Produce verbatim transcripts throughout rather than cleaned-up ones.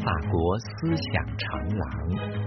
法国思想长廊。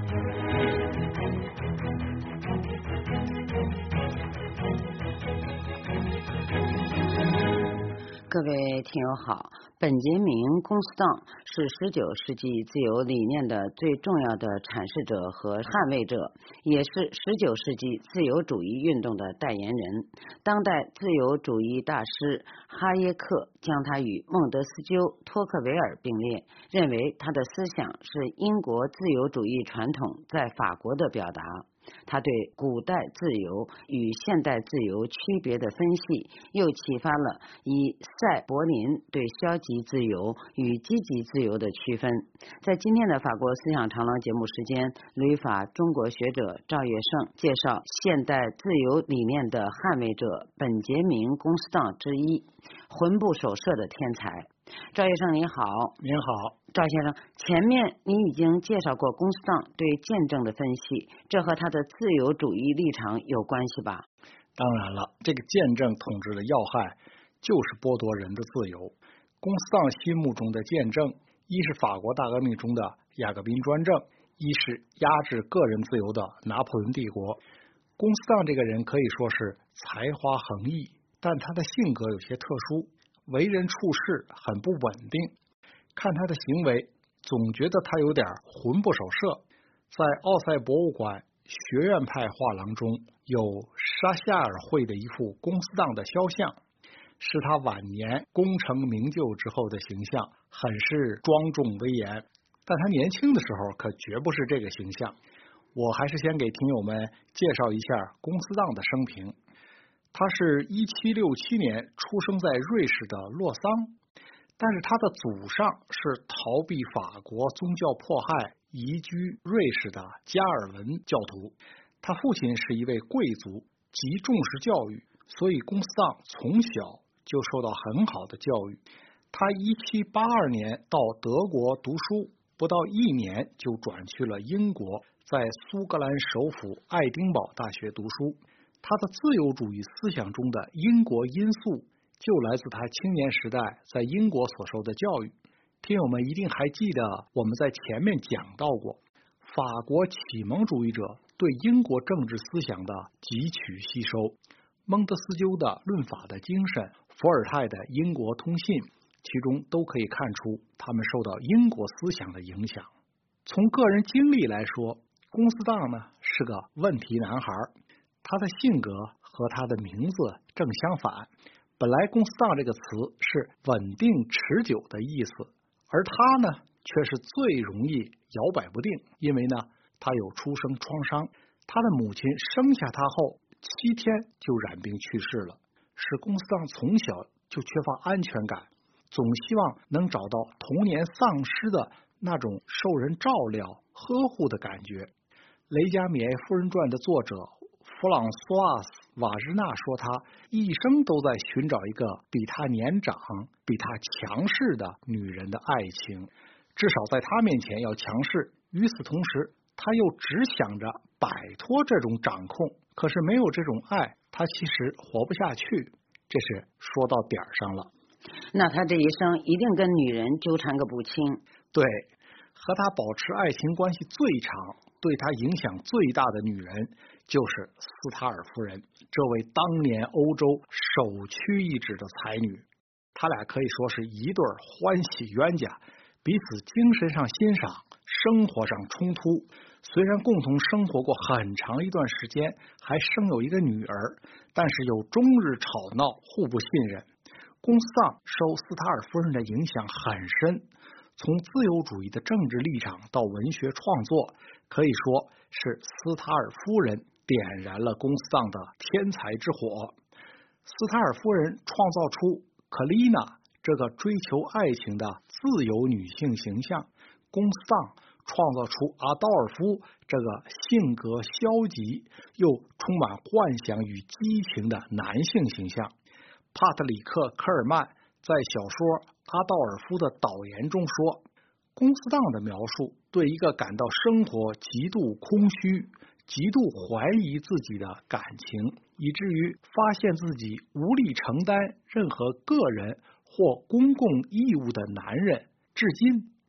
各位听友好，本杰明·龚斯当是十九世纪自由理念的最重要的阐释者和捍卫者，也是十九世纪自由主义运动的代言人。当代自由主义大师哈耶克将他与孟德斯鸠、托克维尔并列，认为他的思想是英国自由主义传统在法国的表达。他对古代自由与现代自由区别的分析，又启发了以塞柏林对消极自由与积极自由的区分。在今天的法国思想长廊节目时间，旅法中国学者赵月胜介绍现代自由理念的捍卫者本杰明·龚斯当之一，魂不守舍的天才。赵先生你好。 您好。 赵先生，前面你已经介绍过龚斯当对见证的分析，这和他的自由主义立场有关系吧？ 当然了，这个见证统治的要害就是剥夺人的自由。龚斯当心目中的见证，一是法国大革命中的雅各宾专政，一是压制个人自由的拿破仑帝国。龚斯当这个人可以说是才华横溢，但他的性格有些特殊，为人处事很不稳定。看他的行为，总觉得他有点魂不守舍。在奥赛博物馆学院派画廊中，有沙夏尔绘的一幅龚斯当的肖像，是他晚年功成名就之后的形象，很是庄重威严。但他年轻的时候可绝不是这个形象。我还是先给听友们介绍一下龚斯当的生平。他是一七六七年出生在瑞士的洛桑，但是他的祖上是逃避法国宗教迫害移居瑞士的加尔文教徒。他父亲是一位贵族，极重视教育，所以龚斯当从小就受到很好的教育。他一七八二年到德国读书，不到一年就转去了英国，在苏格兰首府爱丁堡大学读书。他的自由主义思想中的英国因素就来自他青年时代在英国所受的教育。听友们一定还记得我们在前面讲到过，法国启蒙主义者对英国政治思想的汲取吸收，孟德斯鸠的论法的精神，伏尔泰的英国通信，其中都可以看出他们受到英国思想的影响。从个人经历来说，龚斯当呢是个问题男孩，他的性格和他的名字正相反。本来龚斯当这个词是稳定持久的意思，而他呢却是最容易摇摆不定，因为呢他有出生创伤。他的母亲生下他后七天就染病去世了，使龚斯当从小就缺乏安全感，总希望能找到童年丧失的那种受人照料呵护的感觉。雷加米埃夫人传的作者弗朗索瓦斯·瓦日纳说，他一生都在寻找一个比他年长、比他强势的女人的爱情，至少在他面前要强势。与此同时，他又只想着摆脱这种掌控，可是没有这种爱，他其实活不下去。这是说到点儿上了。 那他这一生一定跟女人纠缠个不清。 对，和他保持爱情关系最长，对他影响最大的女人就是斯塔尔夫人，这位当年欧洲首屈一指的才女。他俩可以说是一对欢喜冤家，彼此精神上欣赏，生活上冲突。虽然共同生活过很长一段时间，还生有一个女儿，但是又终日吵闹，互不信任。龚斯当受斯塔尔夫人的影响很深，从自由主义的政治立场到文学创作，可以说是斯塔尔夫人点燃了龚斯当的天才之火。斯塔尔夫人创造出克丽娜这个追求爱情的自由女性形象，龚斯当创造出阿道尔夫这个性格消极又充满幻想与激情的男性形象。帕特里克·科尔曼在小说《阿道尔夫》的导言中说，龚斯当的描述对一个感到生活极度空虚、极度怀疑自己的感情，以至于发现自己无力承担任何个人或公共义务的男人，至今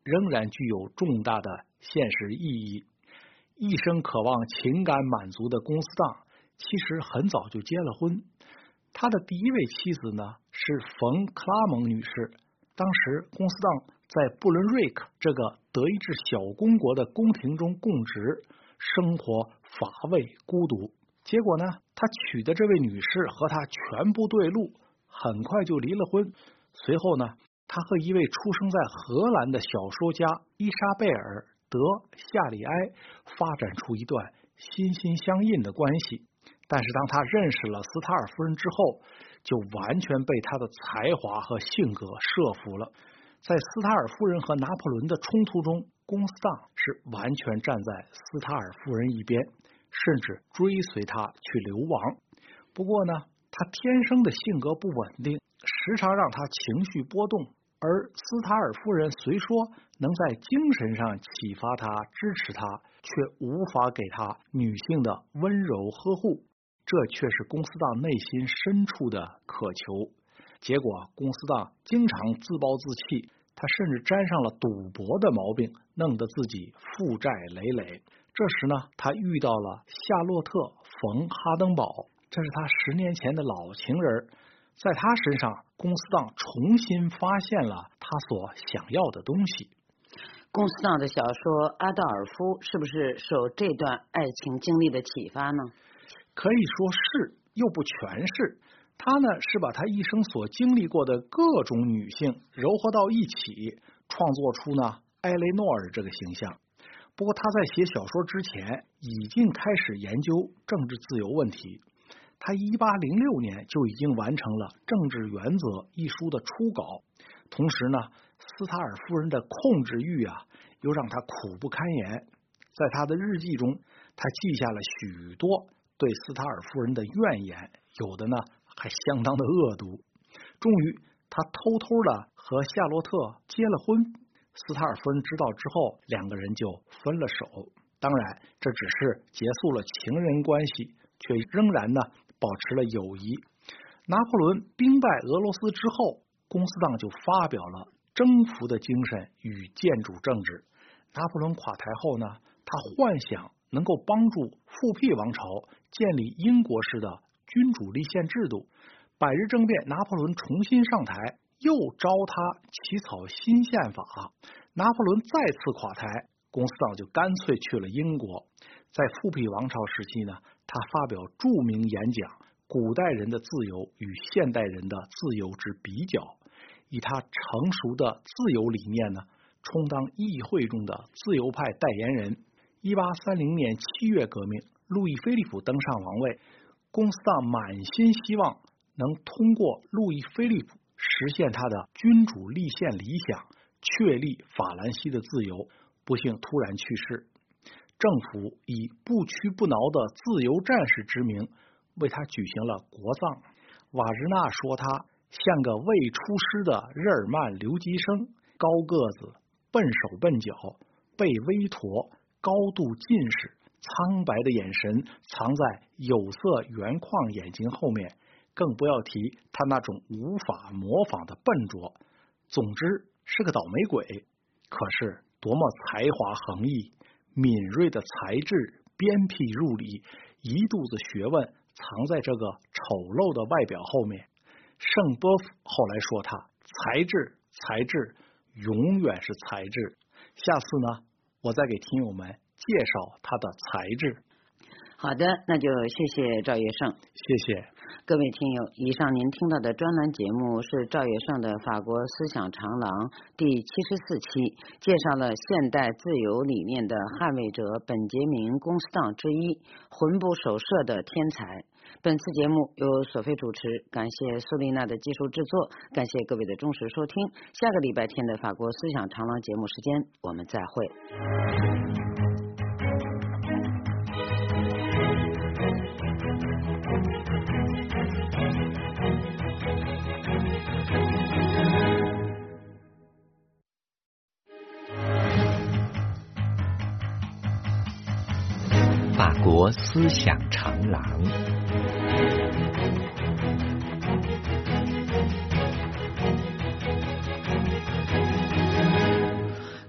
仍然具有重大的现实意义。一生渴望情感满足的公司当，其实很早就结了婚。他的第一位妻子呢是冯·克拉蒙女士。当时公司当在布伦瑞克这个德意志小公国的宫廷中供职，生活乏味孤独。结果呢，他娶的这位女士和他全不对路，很快就离了婚。随后呢，他和一位出生在荷兰的小说家伊莎贝尔·德夏里埃发展出一段心心相印的关系。但是当他认识了斯塔尔夫人之后，就完全被他的才华和性格摄服了。在斯塔尔夫人和拿破仑的冲突中，公斯当是完全站在斯塔尔夫人一边，甚至追随他去流亡。不过呢，他天生的性格不稳定，时常让他情绪波动，而斯塔尔夫人虽说能在精神上启发他、支持他，却无法给他女性的温柔呵护，这却是公斯当内心深处的渴求。结果公斯当经常自暴自弃，他甚至沾上了赌博的毛病，弄得自己负债累累。这时呢，他遇到了夏洛特·冯·哈登堡，这是他十年前的老情人。在他身上，公斯当重新发现了他所想要的东西。 公斯当的小说《阿道尔夫》是不是受这段爱情经历的启发呢？ 可以说是，又不全是。他呢是把他一生所经历过的各种女性糅合到一起，创作出呢埃雷诺尔这个形象。不过他在写小说之前已经开始研究政治自由问题。他一八零六年就已经完成了《政治原则》一书的初稿。同时呢，斯塔尔夫人的控制欲啊，又让他苦不堪言。在他的日记中，他记下了许多对斯塔尔夫人的怨言，有的呢还相当的恶毒。终于他偷偷的和夏洛特结了婚。斯塔尔夫人知道之后，两个人就分了手。当然这只是结束了情人关系，却仍然呢保持了友谊。拿破仑兵败俄罗斯之后，公斯当就发表了征服的精神与建主政治。拿破仑垮台后呢，他幻想能够帮助复辟王朝建立英国式的君主立宪制度。百日政变，拿破仑重新上台，又召他起草新宪法。拿破仑再次垮台，公斯当就干脆去了英国。在复辟王朝时期呢，他发表著名演讲《古代人的自由与现代人的自由之比较》，以他成熟的自由理念呢，充当议会中的自由派代言人。一八三零年七月革命，路易菲利普登上王位，公斯当满心希望能通过路易菲利普实现他的君主立宪理想，确立法兰西的自由，不幸突然去世。政府以不屈不挠的自由战士之名为他举行了国葬。瓦日纳说他像个未出师的日耳曼留级生，高个子，笨手笨脚，背微驼，高度近视，苍白的眼神藏在有色圆框眼睛后面，更不要提他那种无法模仿的笨拙。总之是个倒霉鬼。可是多么才华横溢，敏锐的才智，鞭辟入里，一肚子学问藏在这个丑陋的外表后面。圣波夫后来说他才智才智永远是才智。下次呢，我再给听友们介绍他的才智。 好的，那就谢谢赵月胜。 谢谢各位听友，以上您听到的专栏节目是赵月胜的法国思想长廊第七十四期，介绍了现代自由理念的捍卫者本杰明·公斯当之一，魂不守舍的天才。本次节目由索菲主持，感谢苏丽娜的技术制作，感谢各位的忠实收听。下个礼拜天的法国思想长廊节目时间，我们再会。 法国思想长廊。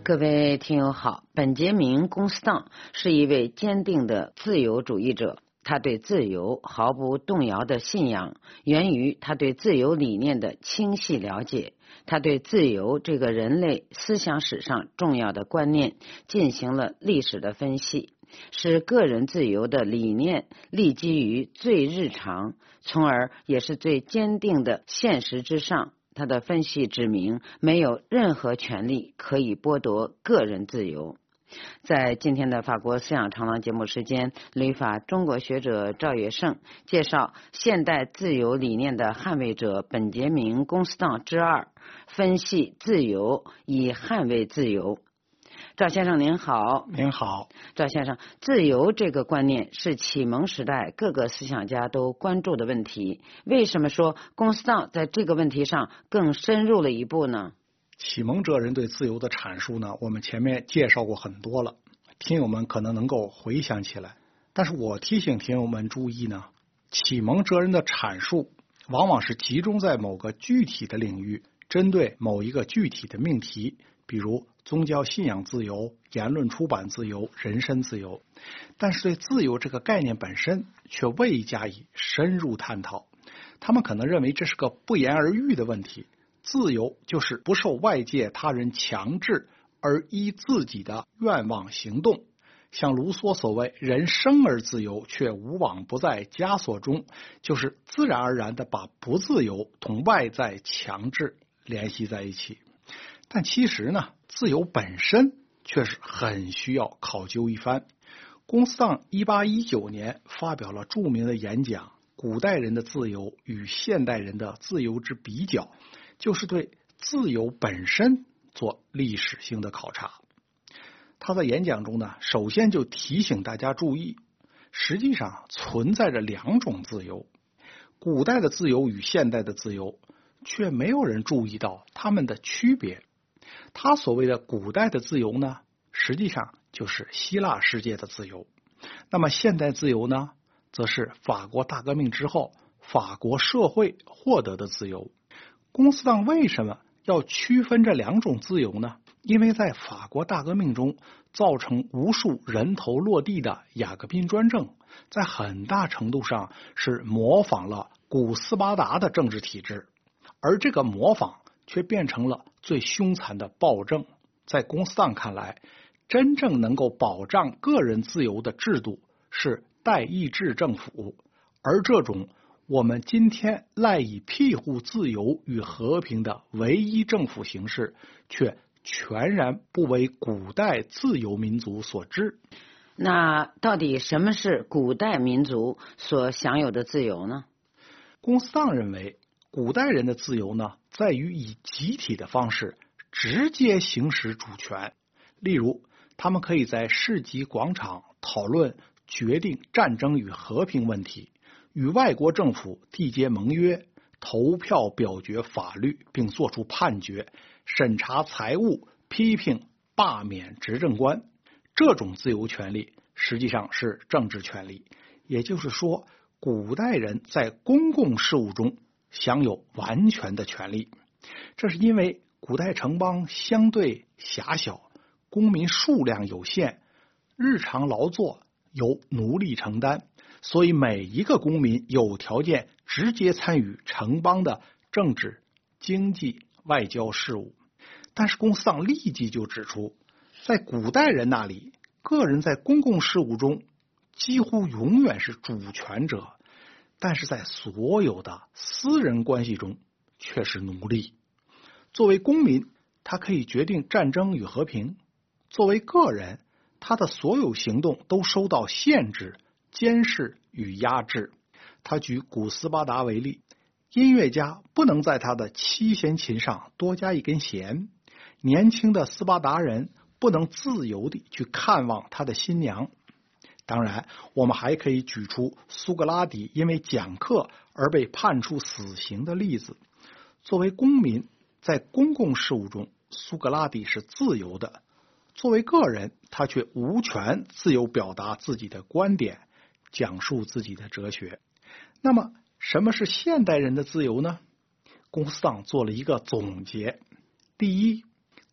各位听友好，本杰明·龚斯当是一位坚定的自由主义者，他对自由毫不动摇的信仰源于他对自由理念的清晰了解。他对自由这个人类思想史上重要的观念进行了历史的分析，使个人自由的理念立基于最日常，从而也是最坚定的现实之上。他的分析指明，没有任何权利可以剥夺个人自由。在今天的法国思想长廊节目时间，旅法中国学者赵月胜介绍现代自由理念的捍卫者本杰明·龚斯当之二，分析自由以捍卫自由。赵先生您好。 您好。 赵先生，自由这个观念是启蒙时代各个思想家都关注的问题，为什么说龚斯当在这个问题上更深入了一步呢？ 启蒙哲人对自由的阐述呢，我们前面介绍过很多了，听友们可能能够回想起来。但是我提醒听友们注意呢，启蒙哲人的阐述往往是集中在某个具体的领域，针对某一个具体的命题，比如宗教信仰自由、言论出版自由、人身自由，但是对自由这个概念本身却未加以深入探讨。他们可能认为这是个不言而喻的问题，自由就是不受外界他人强制而依自己的愿望行动。像卢梭所谓人生而自由，却无往不在枷锁中，就是自然而然的把不自由同外在强制联系在一起。但其实呢，自由本身却是很需要考究一番。龚斯当一八一九年发表了著名的演讲《古代人的自由与现代人的自由之比较》，就是对自由本身做历史性的考察。他在演讲中呢，首先就提醒大家注意，实际上存在着两种自由，古代的自由与现代的自由，却没有人注意到它们的区别。他所谓的古代的自由呢，实际上就是希腊世界的自由。那么现代自由呢，则是法国大革命之后法国社会获得的自由。龚斯当为什么要区分这两种自由呢？因为在法国大革命中造成无数人头落地的雅各宾专政，在很大程度上是模仿了古斯巴达的政治体制，而这个模仿却变成了最凶残的暴政。在龚斯当看来，真正能够保障个人自由的制度是代议制政府，而这种我们今天赖以庇护自由与和平的唯一政府形式，却全然不为古代自由民族所知。 那到底什么是古代民族所享有的自由呢？ 龚斯当认为，古代人的自由呢，在于以集体的方式直接行使主权。例如，他们可以在市集广场讨论决定战争与和平问题，与外国政府缔结盟约，投票表决法律并作出判决，审查财务，批评罢免执政官。这种自由权利实际上是政治权利，也就是说，古代人在公共事务中享有完全的权利。这是因为古代城邦相对狭小，公民数量有限，日常劳作由奴隶承担，所以每一个公民有条件直接参与城邦的政治、经济、外交事务。但是龚斯当立即就指出，在古代人那里，个人在公共事务中几乎永远是主权者，但是在所有的私人关系中却是奴隶。作为公民，他可以决定战争与和平；作为个人，他的所有行动都受到限制、监视与压制。他举古斯巴达为例，音乐家不能在他的七弦琴上多加一根弦，年轻的斯巴达人不能自由地去看望他的新娘。当然，我们还可以举出苏格拉底因为讲课而被判处死刑的例子。作为公民，在公共事务中，苏格拉底是自由的；作为个人，他却无权自由表达自己的观点，讲述自己的哲学。那么，什么是现代人的自由呢？龚斯当做了一个总结。第一，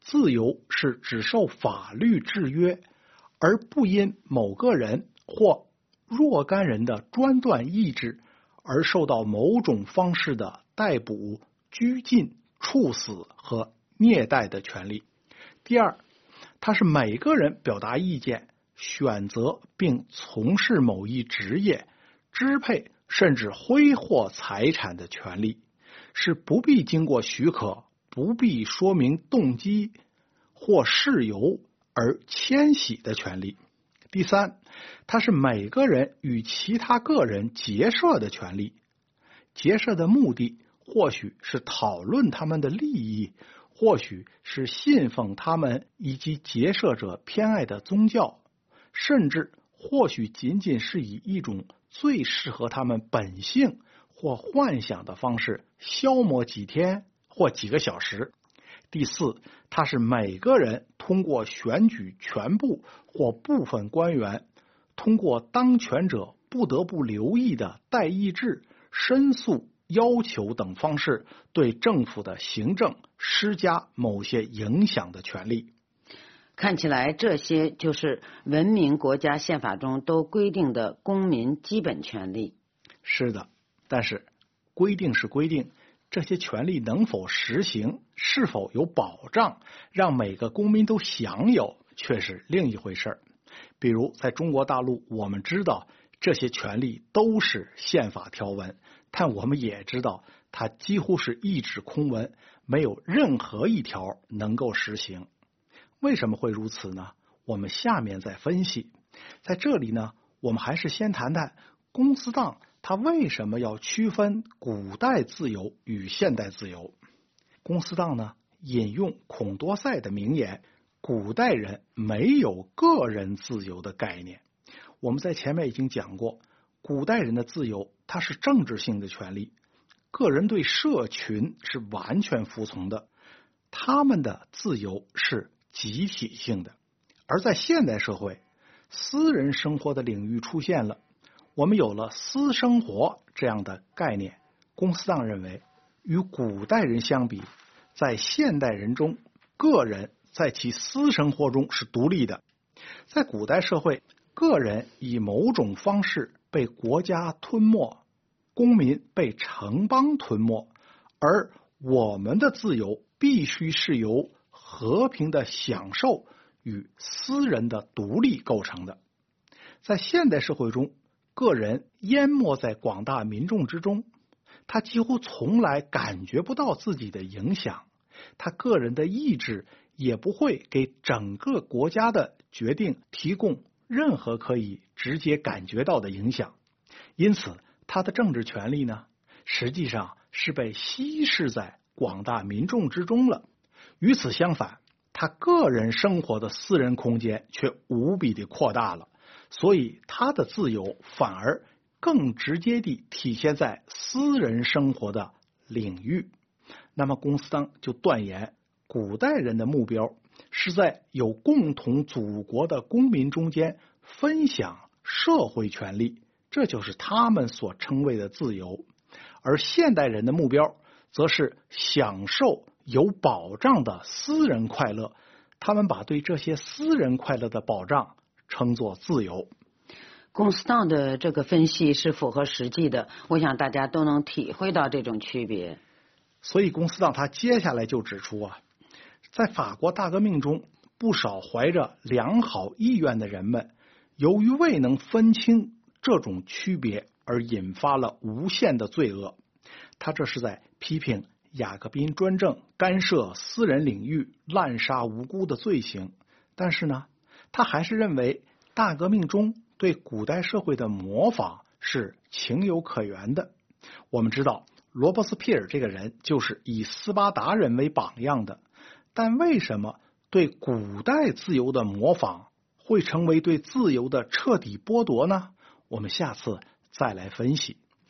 自由是只受法律制约，而不因某个人或若干人的专断意志而受到某种方式的逮捕、拘禁、处死和虐待的权利。第二，它是每个人表达意见、选择并从事某一职业、支配甚至挥霍财产的权利，是不必经过许可、不必说明动机或事由而迁徙的权利。第三，它是每个人与其他个人结社的权利。结社的目的或许是讨论他们的利益，或许是信奉他们以及结社者偏爱的宗教，甚至或许仅仅是以一种最适合他们本性或幻想的方式消磨几天或几个小时。第四，它是每个人通过选举全部或部分官员，通过当权者不得不留意的代议制、申诉、要求等方式对政府的行政施加某些影响的权利。 看起来这些就是文明国家宪法中都规定的公民基本权利。 是的，但是规定是规定，这些权利能否实行，是否有保障，让每个公民都享有，却是另一回事。比如在中国大陆，我们知道这些权利都是宪法条文，但我们也知道它几乎是一纸空文，没有任何一条能够实行。为什么会如此呢？我们下面再分析。在这里呢，我们还是先谈谈公司党它为什么要区分古代自由与现代自由。公司党呢，引用孔多塞的名言，古代人没有个人自由的概念。我们在前面已经讲过，古代人的自由它是政治性的权利，个人对社群是完全服从的，他们的自由是集体性的。而在现代社会，私人生活的领域出现了，我们有了私生活这样的概念。公司党认为，与古代人相比，在现代人中，个人在其私生活中是独立的。在古代社会，个人以某种方式被国家吞没，公民被城邦吞没，而我们的自由必须是由和平的享受与私人的独立构成的。在现代社会中，个人淹没在广大民众之中，他几乎从来感觉不到自己的影响，他个人的意志也不会给整个国家的决定提供任何可以直接感觉到的影响。因此他的政治权利呢，实际上是被稀释在广大民众之中了。与此相反，他个人生活的私人空间却无比的扩大了，所以他的自由反而更直接地体现在私人生活的领域。那么公司党就断言，古代人的目标是在有共同祖国的公民中间分享社会权利，这就是他们所称谓的自由。而现代人的目标则是享受有保障的私人快乐，他们把对这些私人快乐的保障称作自由。 公司党的这个分析是符合实际的，我想大家都能体会到这种区别。 所以公司党他接下来就指出啊，在法国大革命中，不少怀着良好意愿的人们，由于未能分清这种区别而引发了无限的罪恶。他这是在批评雅各宾专政干涉私人领域、滥杀无辜的罪行，但是呢，他还是认为大革命中对古代社会的模仿是情有可原的。我们知道罗伯斯庇尔这个人就是以斯巴达人为榜样的，但为什么对古代自由的模仿会成为对自由的彻底剥夺呢？我们下次再来分析。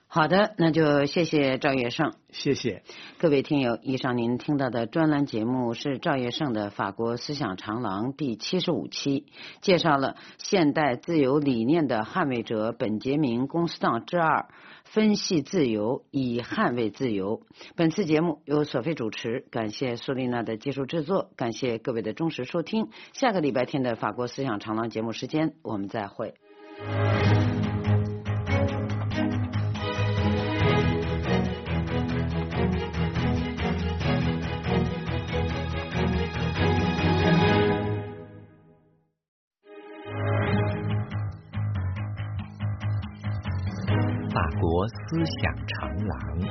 好的，那就谢谢赵月胜。 谢谢各位听友，以上您听到的专栏节目是赵月胜的法国思想长廊第七十五期，介绍了现代自由理念的捍卫者本杰明·龚斯当之二，分析自由以捍卫自由。本次节目由索菲主持，感谢苏丽娜的技术制作，感谢各位的忠实收听。下个礼拜天的法国思想长廊节目时间，我们再会。 法国思想长廊，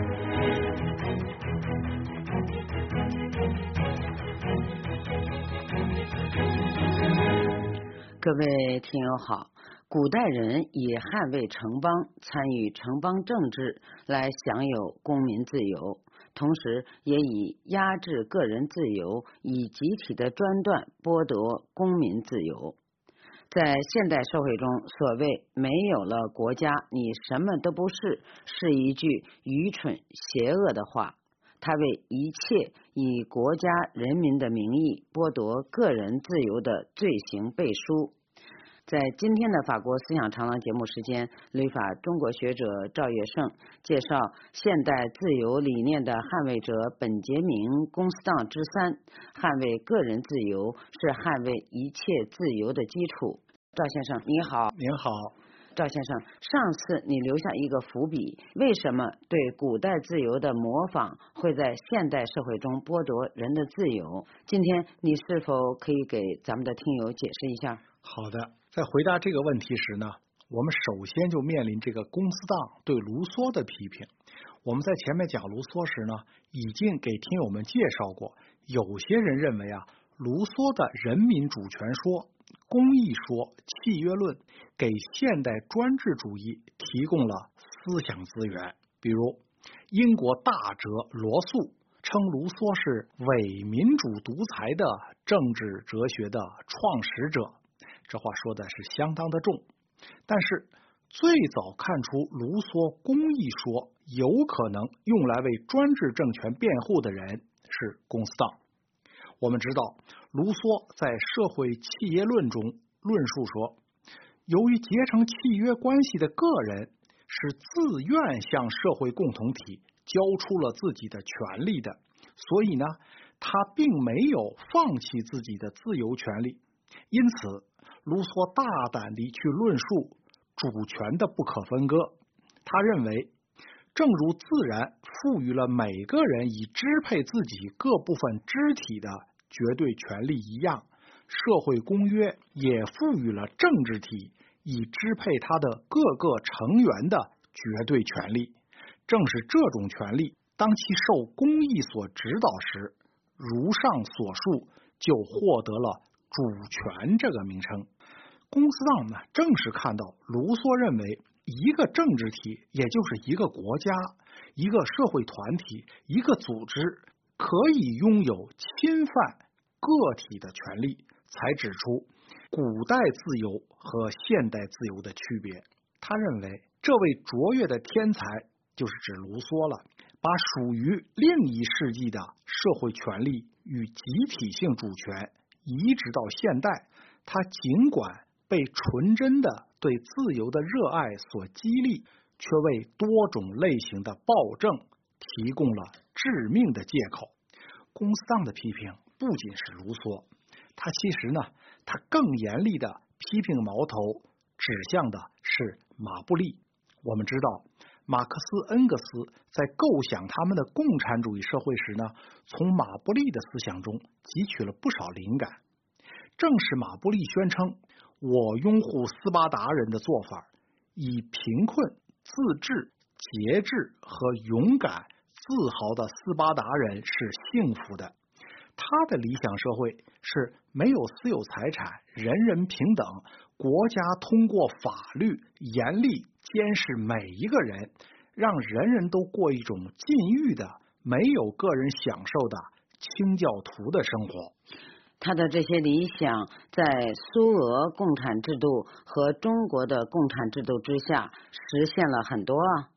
各位听友好。古代人以捍卫城邦、参与城邦政治来享有公民自由，同时也以压制个人自由，以集体的专断剥夺公民自由。在现代社会中，所谓没有了国家，你什么都不是，是一句愚蠢邪恶的话。它为一切以国家人民的名义剥夺个人自由的罪行背书。在今天的法国思想长廊节目时间，旅法中国学者赵月胜介绍现代自由理念的捍卫者本杰明·龚斯当之三，捍卫个人自由是捍卫一切自由的基础。赵先生你好。 您好。 赵先生，上次你留下一个伏笔，为什么对古代自由的模仿会在现代社会中剥夺人的自由？今天你是否可以给咱们的听友解释一下？ 好的，在回答这个问题时呢，我们首先就面临这个龚斯当对卢梭的批评。我们在前面讲卢梭时呢，已经给听友们介绍过，有些人认为啊，卢梭的人民主权说、公义说、契约论给现代专制主义提供了思想资源。比如英国大哲罗素称卢梭是伪民主独裁的政治哲学的创始者，这话说的是相当的重。但是最早看出卢梭公义说有可能用来为专制政权辩护的人是龚斯当。我们知道卢梭在社会契约论中论述说，由于结成契约关系的个人是自愿向社会共同体交出了自己的权利的，所以呢，他并没有放弃自己的自由权利。因此卢梭大胆地去论述主权的不可分割。他认为，正如自然赋予了每个人以支配自己各部分肢体的绝对权利一样，社会公约也赋予了政治体以支配他的各个成员的绝对权利。正是这种权利，当其受公义所指导时，如上所述，就获得了主权这个名称。龚斯当呢，正是看到卢梭认为一个政治体，也就是一个国家、一个社会团体、一个组织，可以拥有侵犯个体的权利，才指出古代自由和现代自由的区别。他认为这位卓越的天才就是指卢梭了，把属于另一世纪的社会权利与集体性主权移植到现代。他尽管被纯真的对自由的热爱所激励，却为多种类型的暴政提供了致命的借口。龚斯当的批评不仅是卢梭，他其实呢，他更严厉的批评矛头指向的是马布利。我们知道马克思恩格斯在构想他们的共产主义社会时呢，从马布利的思想中汲取了不少灵感。正是马布利宣称，我拥护斯巴达人的做法，以贫困、自治、节制和勇敢自豪的斯巴达人是幸福的。他的理想社会是没有私有财产，人人平等，国家通过法律严厉监视每一个人，让人人都过一种禁欲的、没有个人享受的清教徒的生活。 他的这些理想在苏俄共产制度和中国的共产制度之下实现了很多啊。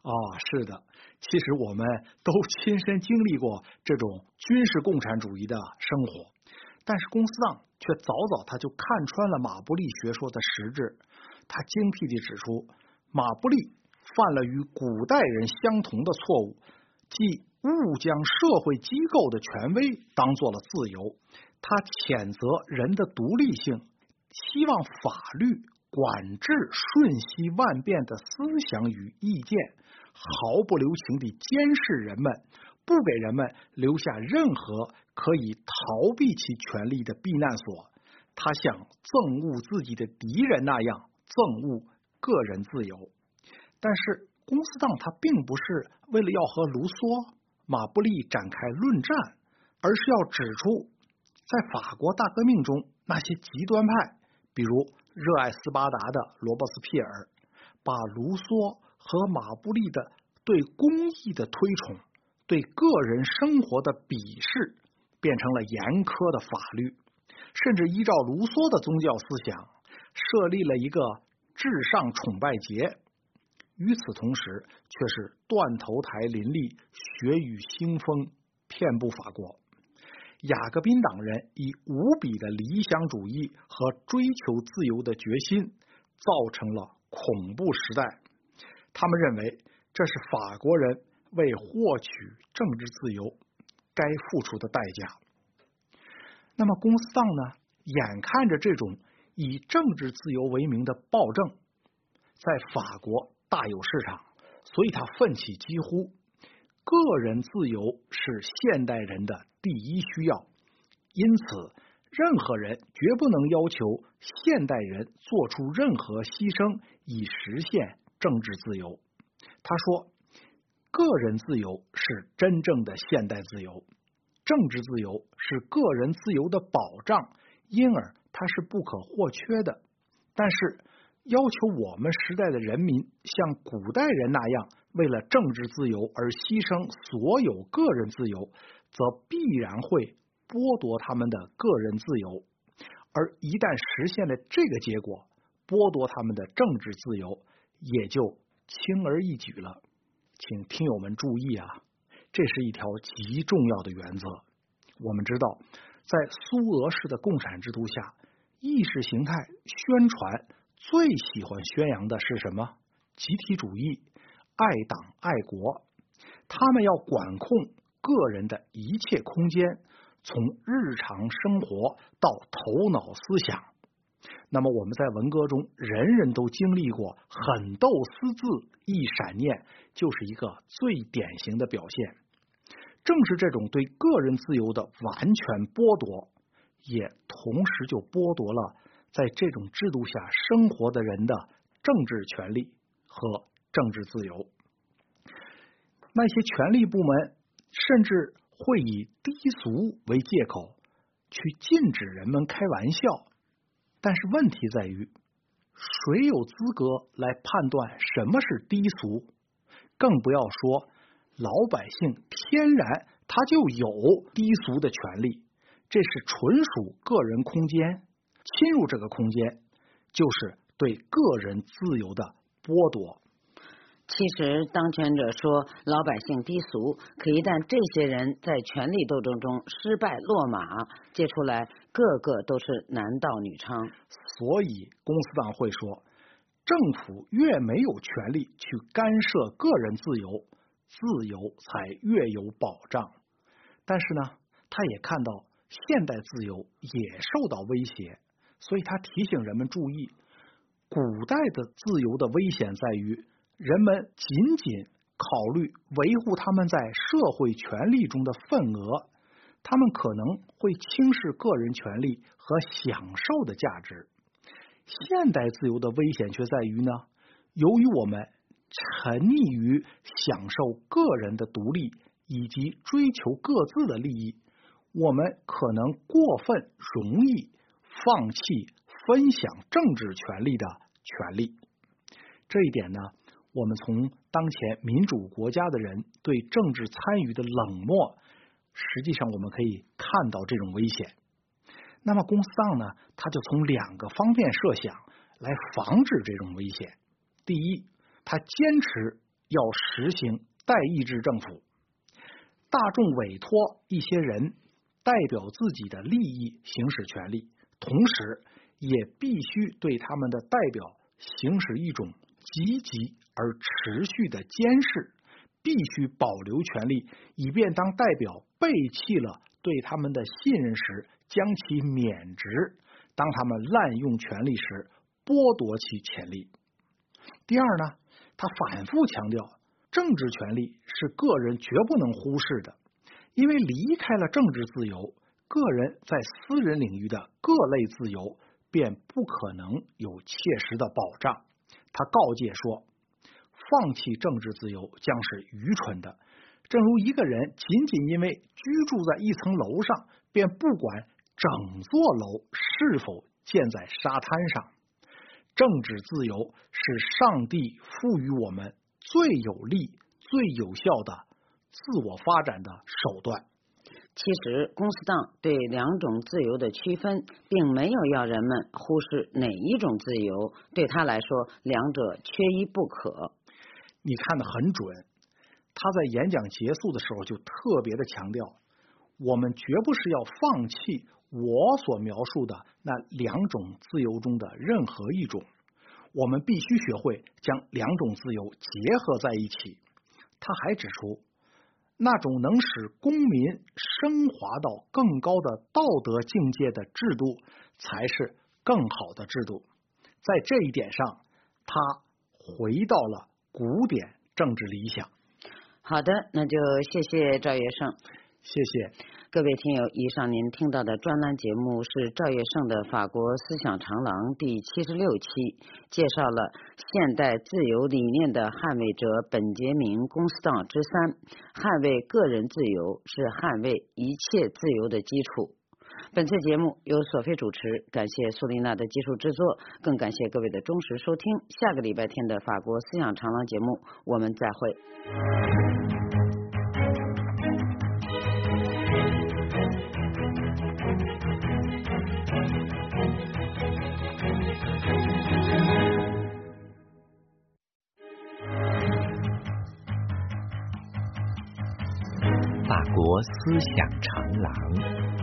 啊，是的，其实我们都亲身经历过这种军事共产主义的生活，但是公司党却早早他就看穿了马布利学说的实质，他精辟地指出，马布利犯了与古代人相同的错误，即误将社会机构的权威当作了自由。他谴责人的独立性，希望法律管制瞬息万变的思想与意见，毫不留情地监视人们，不给人们留下任何可以逃避其权利的避难所。他像憎恶自己的敌人那样憎恶个人自由。但是公司党他并不是为了要和卢梭、马布利展开论战，而是要指出在法国大革命中那些极端派，比如热爱斯巴达的罗伯斯庇尔，把卢梭和马布利的对公义的推崇，对个人生活的鄙视，变成了严苛的法律，甚至依照卢梭的宗教思想设立了一个至上崇拜节。与此同时，却是断头台林立，血雨腥风，遍布法国。雅各宾党人以无比的理想主义和追求自由的决心，造成了恐怖时代。他们认为这是法国人为获取政治自由该付出的代价。那么公司党呢，眼看着这种以政治自由为名的暴政在法国大有市场，所以他奋起疾呼，个人自由是现代人的第一需要，因此任何人绝不能要求现代人做出任何牺牲以实现政治自由。他说，个人自由是真正的现代自由，政治自由是个人自由的保障，因而它是不可或缺的。但是要求我们时代的人民像古代人那样为了政治自由而牺牲所有个人自由，则必然会剥夺他们的个人自由，而一旦实现了这个结果，剥夺他们的政治自由也就轻而易举了。请听友们注意啊，这是一条极重要的原则。我们知道，在苏俄式的共产制度下，意识形态宣传最喜欢宣扬的是什么？集体主义，爱党爱国。他们要管控个人的一切空间，从日常生活到头脑思想。那么我们在文革中人人都经历过狠斗私自一闪念，就是一个最典型的表现。正是这种对个人自由的完全剥夺，也同时就剥夺了在这种制度下生活的人的政治权利和政治自由。那些权力部门甚至会以低俗为借口去禁止人们开玩笑，但是问题在于，谁有资格来判断什么是低俗？更不要说老百姓天然他就有低俗的权利，这是纯属个人空间，侵入这个空间就是对个人自由的剥夺。 其实当权者说老百姓低俗，可一旦这些人在权力斗争中失败落马，接出来个个都是男盗女娼。 所以公司党会说，政府越没有权利去干涉个人自由，自由才越有保障。但是呢，他也看到现代自由也受到威胁，所以他提醒人们注意，古代的自由的危险在于人们仅仅考虑维护他们在社会权利中的份额，他们可能会轻视个人权利和享受的价值。现代自由的危险却在于呢，由于我们沉溺于享受个人的独立以及追求各自的利益，我们可能过分容易放弃分享政治权利的权利。这一点呢，我们从当前民主国家的人对政治参与的冷漠，实际上我们可以看到这种危险。那么公司党呢，他就从两个方面设想来防止这种危险。第一，他坚持要实行代议制政府，大众委托一些人代表自己的利益行使权利，同时也必须对他们的代表行使一种积极而持续的监视，必须保留权利，以便当代表背弃了对他们的信任时，将其免职；当他们滥用权力时，剥夺其权利。第二呢，他反复强调，政治权利是个人绝不能忽视的，因为离开了政治自由，个人在私人领域的各类自由便不可能有切实的保障。他告诫说，放弃政治自由将是愚蠢的，正如一个人仅仅因为居住在一层楼上，便不管整座楼是否建在沙滩上。政治自由是上帝赋予我们最有力、最有效的自我发展的手段。 其实，公司党对两种自由的区分，并没有要人们忽视哪一种自由，对他来说，两者缺一不可。 你看得很准。他在演讲结束的时候就特别的强调，我们绝不是要放弃我所描述的那两种自由中的任何一种，我们必须学会将两种自由结合在一起。他还指出，那种能使公民升华到更高的道德境界的制度才是更好的制度。在这一点上，他回到了古典政治理想。 好的，那就谢谢赵月胜。 谢谢各位听友，以上您听到的专栏节目是赵月胜的《法国思想长廊》第七十六期，介绍了现代自由理念的捍卫者本杰明·公斯当之三，捍卫个人自由是捍卫一切自由的基础。本次节目由索菲主持，感谢苏丽娜的技术制作，更感谢各位的忠实收听。下个礼拜天的法国思想长廊节目，我们再会。 法国思想长廊。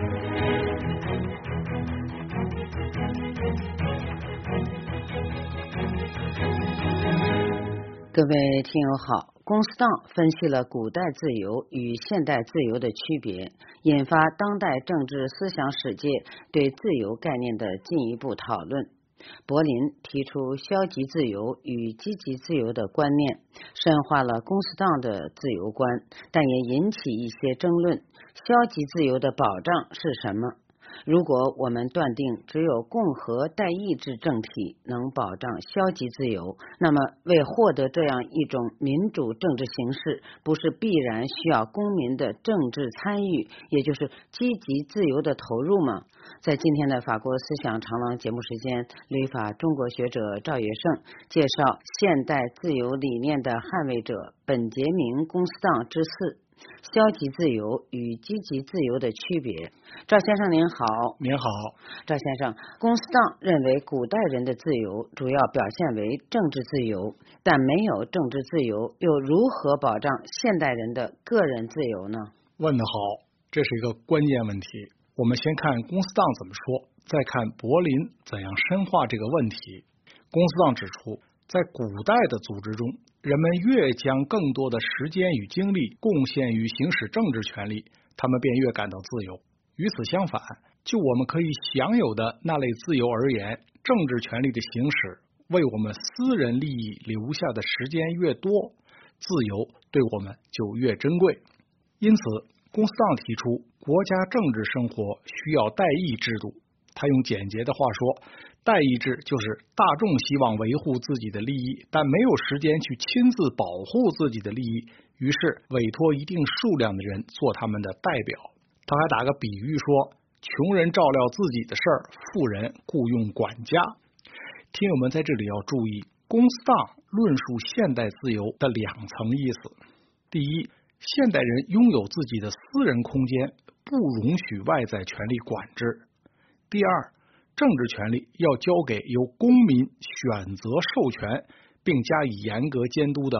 各位听友好，公斯当分析了古代自由与现代自由的区别，引发当代政治思想史界对自由概念的进一步讨论。柏林提出消极自由与积极自由的观念，深化了公斯当的自由观，但也引起一些争论。消极自由的保障是什么？如果我们断定只有共和代议制政体能保障消极自由，那么为获得这样一种民主政治形式，不是必然需要公民的政治参与，也就是积极自由的投入吗？在今天的法国思想长廊节目时间，旅法中国学者赵月胜介绍现代自由理念的捍卫者本杰明·公斯当之四，消极自由与积极自由的区别。赵先生您好。 您好。 赵先生，公斯当认为古代人的自由主要表现为政治自由，但没有政治自由，又如何保障现代人的个人自由呢？ 问得好，这是一个关键问题。我们先看公斯当怎么说，再看柏林怎样深化这个问题。公斯当指出，在古代的组织中，人们越将更多的时间与精力贡献于行使政治权利，他们便越感到自由。与此相反，就我们可以享有的那类自由而言，政治权利的行使为我们私人利益留下的时间越多，自由对我们就越珍贵。因此，公斯当提出，国家政治生活需要代议制度。他用简洁的话说，代议制就是大众希望维护自己的利益，但没有时间去亲自保护自己的利益，于是委托一定数量的人做他们的代表。他还打个比喻说，穷人照料自己的事儿，富人雇佣管家。听友们在这里要注意，公斯当论述现代自由的两层意思。第一，现代人拥有自己的私人空间，不容许外在权力管制。第二，政治权力要交给由公民选择授权并加以严格监督的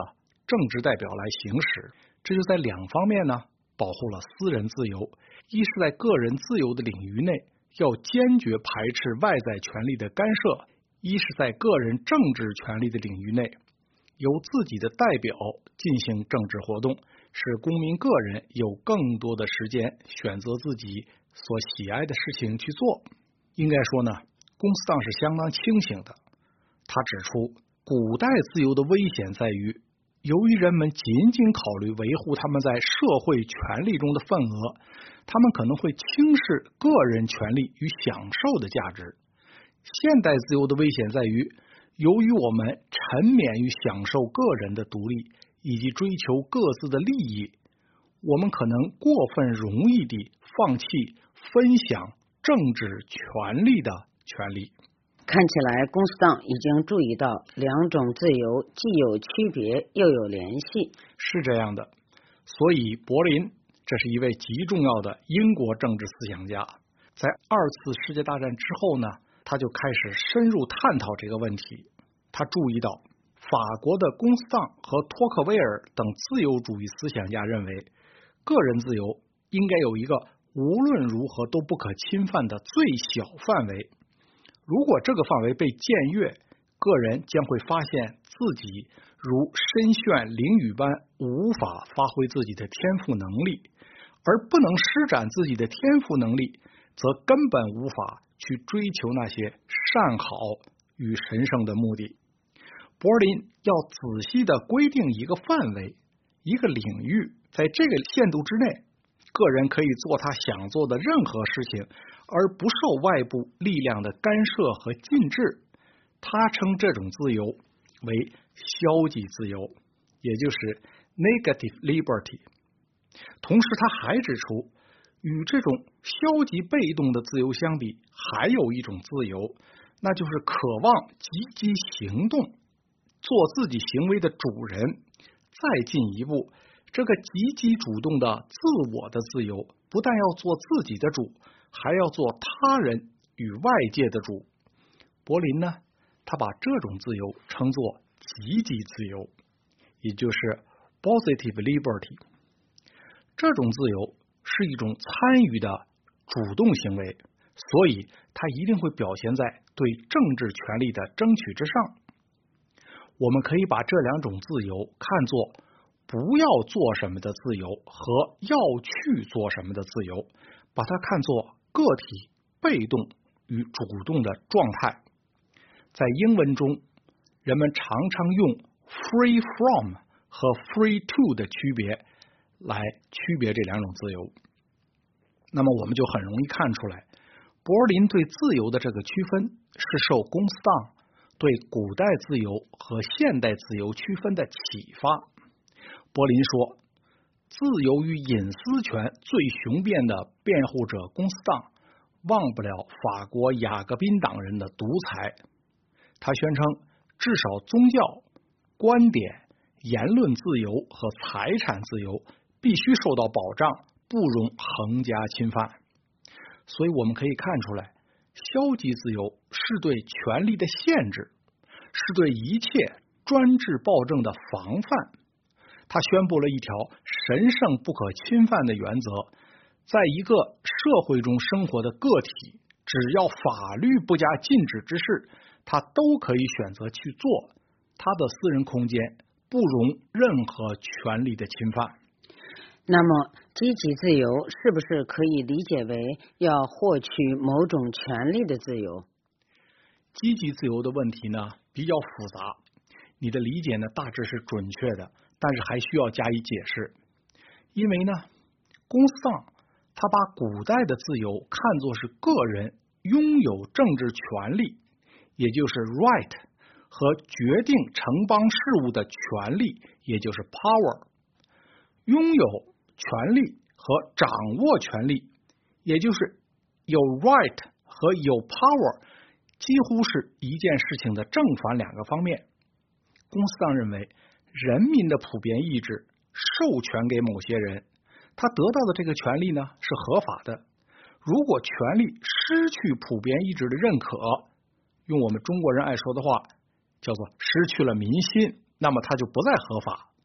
政治代表来行使，这就在两方面呢保护了私人自由。一是在个人自由的领域内要坚决排斥外在权力的干涉，一是在个人政治权利的领域内由自己的代表进行政治活动，使公民个人有更多的时间选择自己所喜爱的事情去做。应该说呢，公司党是相当清醒的。他指出，古代自由的危险在于，由于人们仅仅考虑维护他们在社会权利中的份额，他们可能会轻视个人权利与享受的价值。现代自由的危险在于，由于我们沉湎于享受个人的独立以及追求各自的利益，我们可能过分容易地放弃分享政治权利的权利。 看起来公司党已经注意到两种自由既有区别又有联系。 是这样的，所以柏林，这是一位极重要的英国政治思想家，在二次世界大战之后呢，他就开始深入探讨这个问题。他注意到法国的公司党和托克维尔等自由主义思想家认为，个人自由应该有一个无论如何都不可侵犯的最小范围。如果这个范围被僭越，个人将会发现自己如深陷囹圄般无法发挥自己的天赋能力，而不能施展自己的天赋能力，则根本无法去追求那些善好与神圣的目的。柏林要仔细地规定一个范围，一个领域，在这个限度之内，个人可以做他想做的任何事情，而不受外部力量的干涉和禁制。他称这种自由为消极自由，也就是 negative liberty。 同时他还指出，与这种消极被动的自由相比，还有一种自由，那就是渴望积极行动，做自己行为的主人。再进一步，这个积极主动的自我的自由，不但要做自己的主，还要做他人与外界的主。柏林呢，他把这种自由称作积极自由，也就是 positive liberty。 这种自由是一种参与的主动行为，所以它一定会表现在对政治权利的争取之上。我们可以把这两种自由看作不要做什么的自由和要去做什么的自由，把它看作个体被动与主动的状态。在英文中，人们常常用 free from 和 free to 的区别来区别这两种自由。那么我们就很容易看出来，柏林对自由的这个区分是受公司党对古代自由和现代自由区分的启发。柏林说，自由与隐私权最雄辩的辩护者公司党忘不了法国雅各宾党人的独裁。他宣称，至少宗教、观点、言论自由和财产自由必须受到保障，不容横加侵犯。所以我们可以看出来，消极自由是对权力的限制，是对一切专制暴政的防范。他宣布了一条神圣不可侵犯的原则，在一个社会中生活的个体，只要法律不加禁止之事，他都可以选择去做，他的私人空间不容任何权利的侵犯。 那么积极自由是不是可以理解为要获取某种权利的自由？ 积极自由的问题呢比较复杂，你的理解呢大致是准确的，但是还需要加以解释。因为呢，公司党他把古代的自由看作是个人拥有政治权利，也就是 right， 和决定城邦事务的权利，也就是 power。 拥有权利和掌握权利，也就是有 right 和有 power， 几乎是一件事情的正反两个方面。公司党认为，人民的普遍意志授权给某些人，他得到的这个权利呢是合法的。如果权利失去普遍意志的认可，用我们中国人爱说的话叫做失去了民心，那么它就不再合法。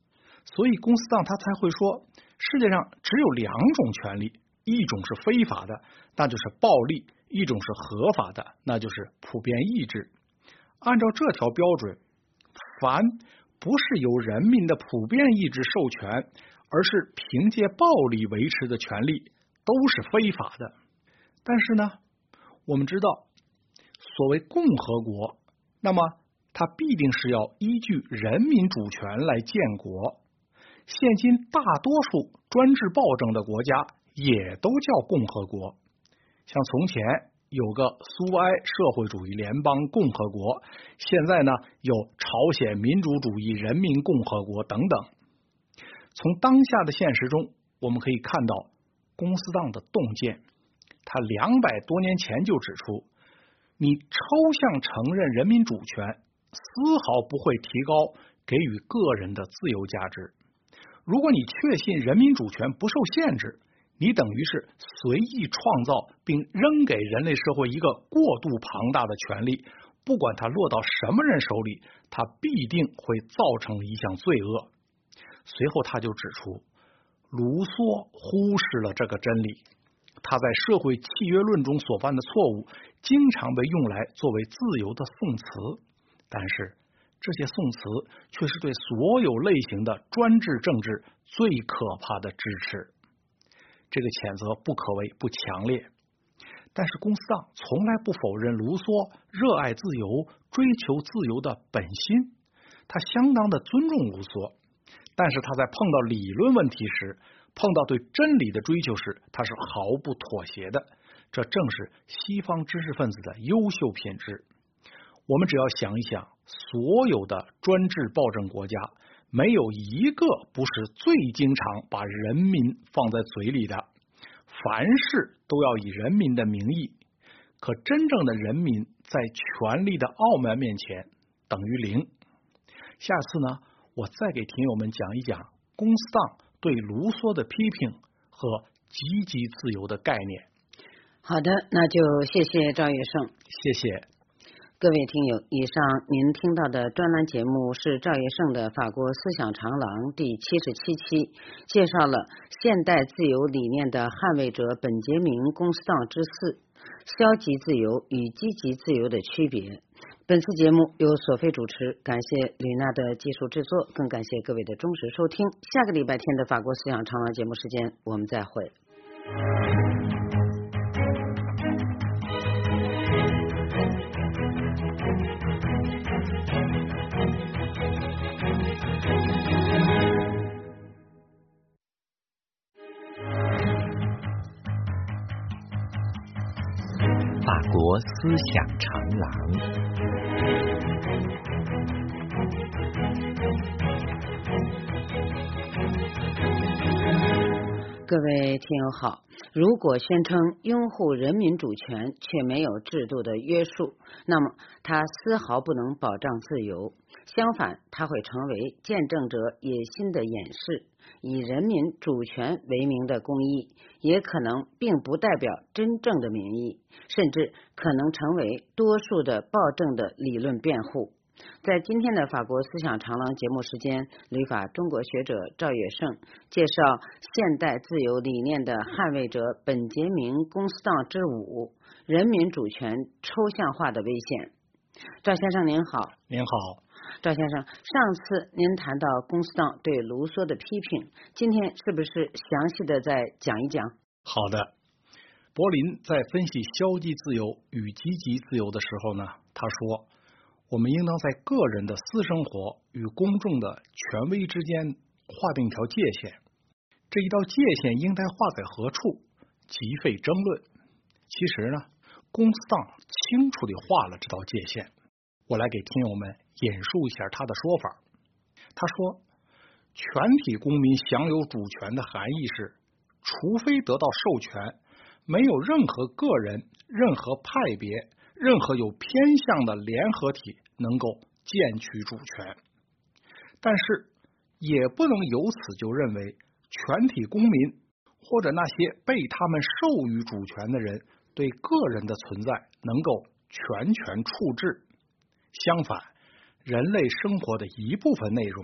所以公司党他才会说，世界上只有两种权利，一种是非法的，那就是暴力，一种是合法的，那就是普遍意志。按照这条标准，凡不是由人民的普遍意志授权，而是凭借暴力维持的权利，都是非法的。但是呢，我们知道，所谓共和国，那么它必定是要依据人民主权来建国。现今大多数专制暴政的国家也都叫共和国，像从前有个苏埃社会主义联邦共和国，现在呢有朝鲜民主主义人民共和国等等。从当下的现实中，我们可以看到公司党的洞见，他两百多年前就指出，你抽象承认人民主权，丝毫不会提高给予个人的自由价值。如果你确信人民主权不受限制，你等于是随意创造并扔给人类社会一个过度庞大的权利，不管它落到什么人手里，它必定会造成一项罪恶。随后他就指出，卢梭忽视了这个真理，他在社会契约论中所犯的错误，经常被用来作为自由的颂词，但是这些颂词却是对所有类型的专制政治最可怕的支持。这个谴责不可谓不强烈，但是公司党从来不否认卢梭热爱自由、追求自由的本心，他相当的尊重卢梭，但是他在碰到理论问题时，碰到对真理的追求时，他是毫不妥协的。这正是西方知识分子的优秀品质。我们只要想一想，所有的专制暴政国家，没有一个不是最经常把人民放在嘴里的，凡事都要以人民的名义。可真正的人民在权力的傲慢面前等于零。下次呢，我再给听友们讲一讲公司党对卢梭的批评和积极自由的概念。 好的，那就谢谢赵月胜。 谢谢。 各位听友，以上您听到的专栏节目是赵月胜的法国思想长廊第七十七期，介绍了现代自由理念的捍卫者本杰明·公斯当之四：消极自由与积极自由的区别。本次节目由索菲主持，感谢吕娜的技术制作，更感谢各位的忠实收听。下个礼拜天的法国思想长廊节目时间，我们再会。 法国思想长廊， 各位听友好，如果宣称拥护人民主权却没有制度的约束，那么它丝毫不能保障自由，相反，它会成为见证者野心的掩饰。以人民主权为名的公益，也可能并不代表真正的民意，甚至可能成为多数的暴政的理论辩护。在今天的法国思想长廊节目时间，旅法中国学者赵月胜介绍现代自由理念的捍卫者本杰明·公斯当之五：人民主权抽象化的危险。赵先生您好。 您好。 赵先生，上次您谈到公斯当对卢梭的批评，今天是不是详细的再讲一讲？ 好的。柏林在分析消极自由与积极自由的时候呢，他说，我们应当在个人的私生活与公众的权威之间划定一条界限，这一道界限应该划在何处，极费争论。其实呢，公斯当清楚地划了这道界限。我来给听友们引述一下他的说法。他说，全体公民享有主权的含义是，除非得到授权，没有任何个人、任何派别、任何有偏向的联合体能够兼取主权。但是也不能由此就认为全体公民或者那些被他们授予主权的人对个人的存在能够全权处置。相反，人类生活的一部分内容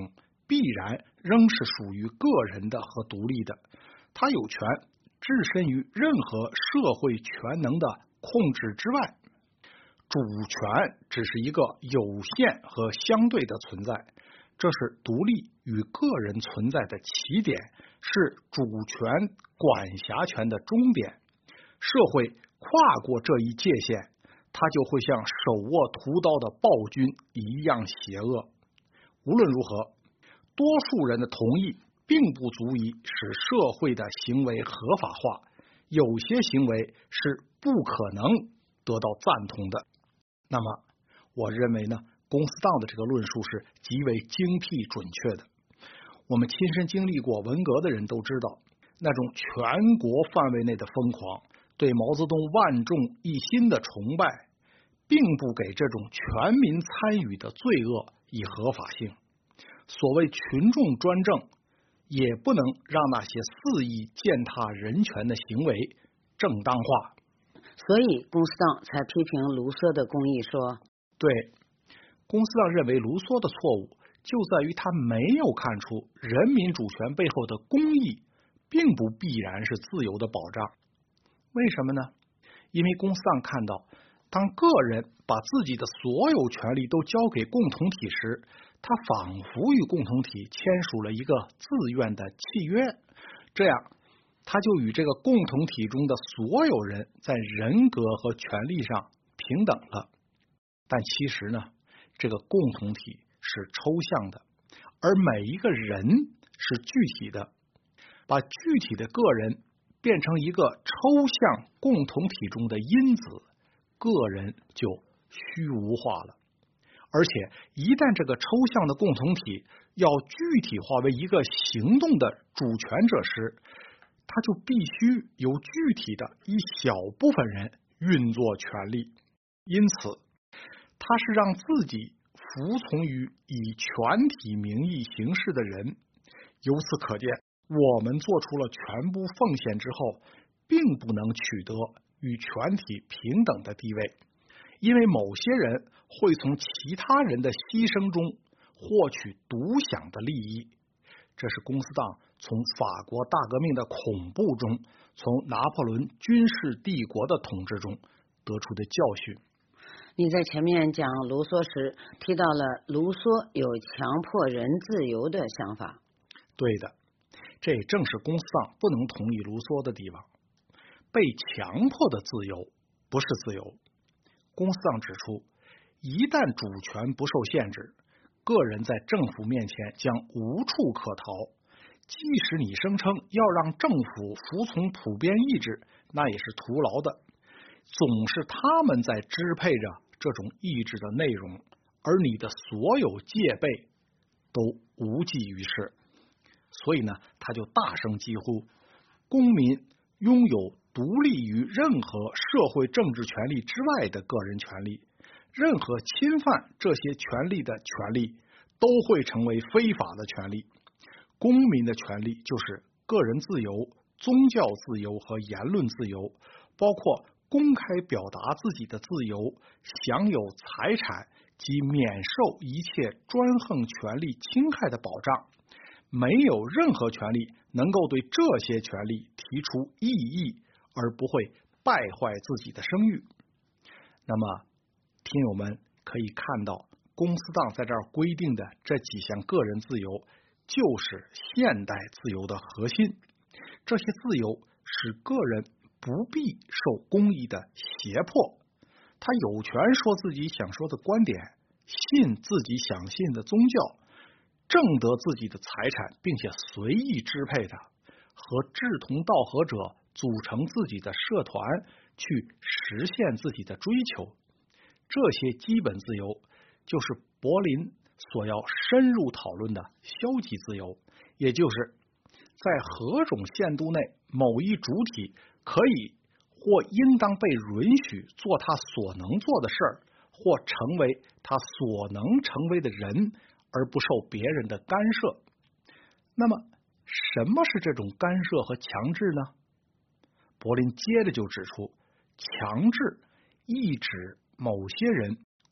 必然仍是属于个人的和独立的，它有权置身于任何社会权能的控制之外。主权只是一个有限和相对的存在，这是独立与个人存在的起点，是主权管辖权的终点。社会跨过这一界限，它就会像手握屠刀的暴君一样邪恶。无论如何，多数人的同意并不足以使社会的行为合法化，有些行为是不可能得到赞同的。那么我认为呢，公司党的这个论述是极为精辟准确的。我们亲身经历过文革的人都知道，那种全国范围内的疯狂，对毛泽东万众一心的崇拜，并不给这种全民参与的罪恶以合法性。所谓群众专政，也不能让那些肆意践踏人权的行为正当化。 所以公司党才批评卢梭的公义说， 对，公司党认为卢梭的错误就在于他没有看出人民主权背后的公义并不必然是自由的保障。为什么呢？因为公司党看到，当个人把自己的所有权利都交给共同体时，他仿佛与共同体签署了一个自愿的契约，这样他就与这个共同体中的所有人在人格和权利上平等了。但其实呢，这个共同体是抽象的，而每一个人是具体的。把具体的个人变成一个抽象共同体中的因子，个人就虚无化了。而且一旦这个抽象的共同体要具体化为一个行动的主权者时，他就必须由具体的一小部分人运作权力。因此他是让自己服从于以全体名义行事的人。由此可见，我们做出了全部奉献之后，并不能取得与全体平等的地位，因为某些人会从其他人的牺牲中获取独享的利益。这是公司党从法国大革命的恐怖中，从拿破仑军事帝国的统治中得出的教训。 你在前面讲卢梭时提到了卢梭有强迫人自由的想法。 对的，这正是公司党不能同意卢梭的地方。被强迫的自由不是自由。公司党指出，一旦主权不受限制，个人在政府面前将无处可逃。即使你声称要让政府服从普遍意志，那也是徒劳的。总是他们在支配着这种意志的内容，而你的所有戒备都无济于事。所以呢，他就大声疾呼，公民拥有独立于任何社会政治权利之外的个人权利，任何侵犯这些权利的权利都会成为非法的权利。公民的权利就是个人自由、宗教自由和言论自由，包括公开表达自己的自由、享有财产及免受一切专横权利侵害的保障。没有任何权利能够对这些权利提出异议，而不会败坏自己的声誉。那么听友们可以看到，公司党在这儿规定的这几项个人自由就是现代自由的核心。这些自由使个人不必受公义的胁迫，他有权说自己想说的观点，信自己想信的宗教，挣得自己的财产，并且随意支配它，和志同道合者组成自己的社团，去实现自己的追求。这些基本自由就是柏林所要深入讨论的消极自由，也就是在何种限度内，某一主体可以或应当被允许做他所能做的事儿，或成为他所能成为的人，而不受别人的干涉。那么什么是这种干涉和强制呢？柏林接着就指出，强制意指某些人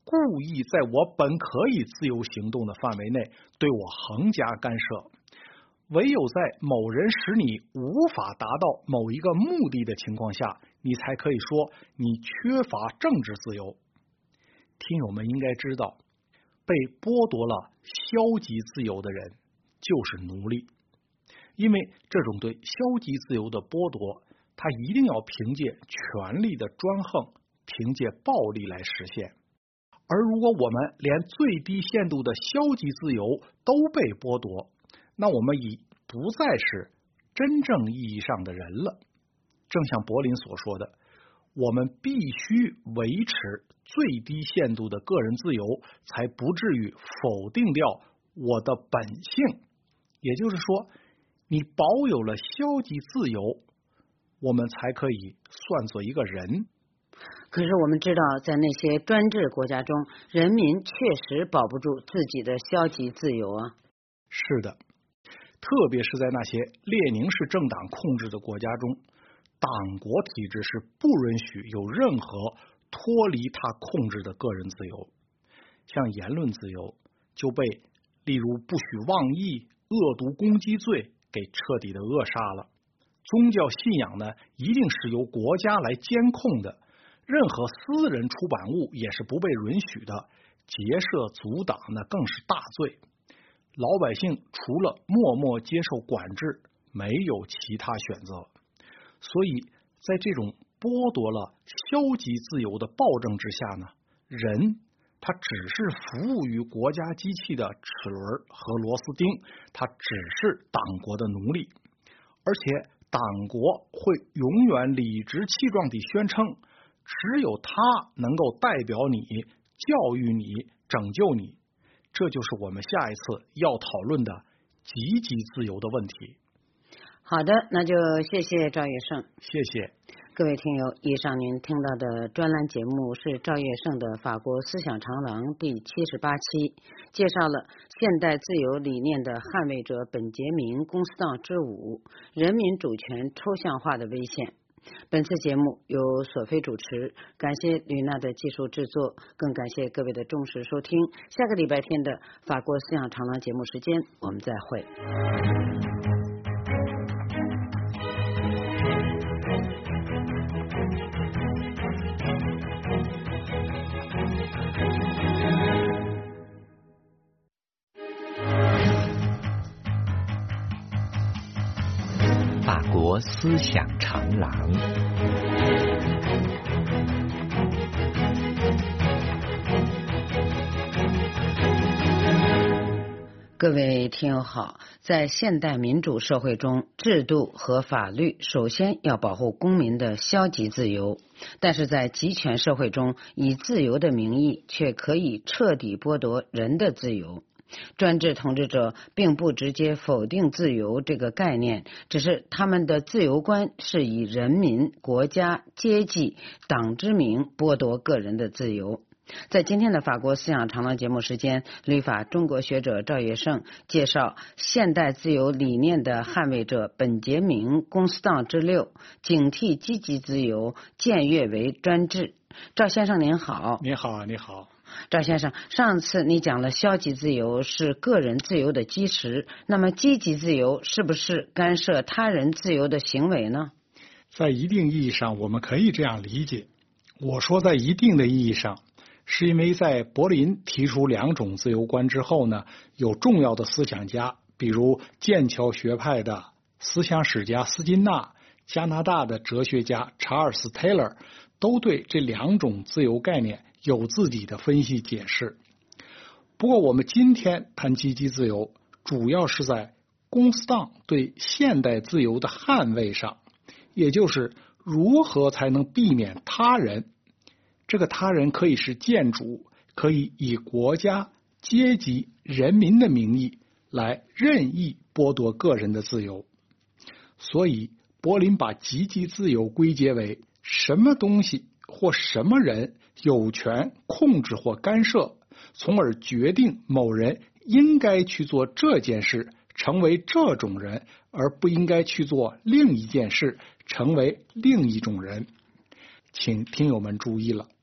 故意在我本可以自由行动的范围内对我横加干涉。唯有在某人使你无法达到某一个目的的情况下，你才可以说你缺乏政治自由。听友们应该知道，被剥夺了消极自由的人就是奴隶，因为这种对消极自由的剥夺，它一定要凭借权力的专横，凭借暴力来实现。而如果我们连最低限度的消极自由都被剥夺，那我们已不再是真正意义上的人了。正像柏林所说的，我们必须维持最低限度的个人自由，才不至于否定掉我的本性。也就是说，你保有了消极自由，我们才可以算作一个人。 可是我们知道，在那些专制国家中，人民确实保不住自己的消极自由啊。 是的，特别是在那些列宁式政党控制的国家中，党国体制是不允许有任何脱离他控制的个人自由。像言论自由就被例如不许妄议、恶毒攻击罪给彻底的扼杀了。宗教信仰呢，一定是由国家来监控的，任何私人出版物也是不被允许的，结社阻挡呢更是大罪。老百姓除了默默接受管制，没有其他选择。所以在这种剥夺了消极自由的暴政之下呢，人他只是服务于国家机器的齿轮和螺丝钉，他只是党国的奴隶。而且党国会永远理直气壮地宣称，只有他能够代表你、教育你、拯救你。这就是我们下一次要讨论的积极自由的问题。 好的，那就谢谢赵月胜。 谢谢各位听友，以上您听到的专栏节目是赵月胜的《法国思想长廊》第七十八期，介绍了现代自由理念的捍卫者本杰明·龚斯当之五：人民主权抽象化的危险。本次节目由索菲主持，感谢吕娜的技术制作，更感谢各位的重视收听。下个礼拜天的法国思想长廊节目时间，我们再会。 法国思想长廊。 各位听友好，在现代民主社会中，制度和法律首先要保护公民的消极自由，但是在集权社会中，以自由的名义却可以彻底剥夺人的自由。专制统治者并不直接否定自由这个概念，只是他们的自由观是以人民、国家、阶级、党之名剥夺个人的自由。在今天的法国思想长廊节目时间，旅法中国学者赵月胜介绍现代自由理念的捍卫者本杰明·龚斯当之六：警惕积极自由，僭越为专制。赵先生您好。 你好，你好。 赵先生，上次你讲了消极自由是个人自由的基石，那么积极自由是不是干涉他人自由的行为呢？ 在一定意义上，我们可以这样理解。我说在一定的意义上，是因为在柏林提出两种自由观之后呢，有重要的思想家，比如剑桥学派的思想史家斯金纳、加拿大的哲学家查尔斯·泰勒，都对这两种自由概念有自己的分析解释。不过我们今天谈积极自由，主要是在龚斯当对现代自由的捍卫上，也就是如何才能避免他人。这个他人可以是建主，可以以国家、阶级、人民的名义来任意剥夺个人的自由。所以柏林把积极自由归结为什么东西或什么人有权控制或干涉，从而决定某人应该去做这件事，成为这种人，而不应该去做另一件事，成为另一种人。请听友们注意了，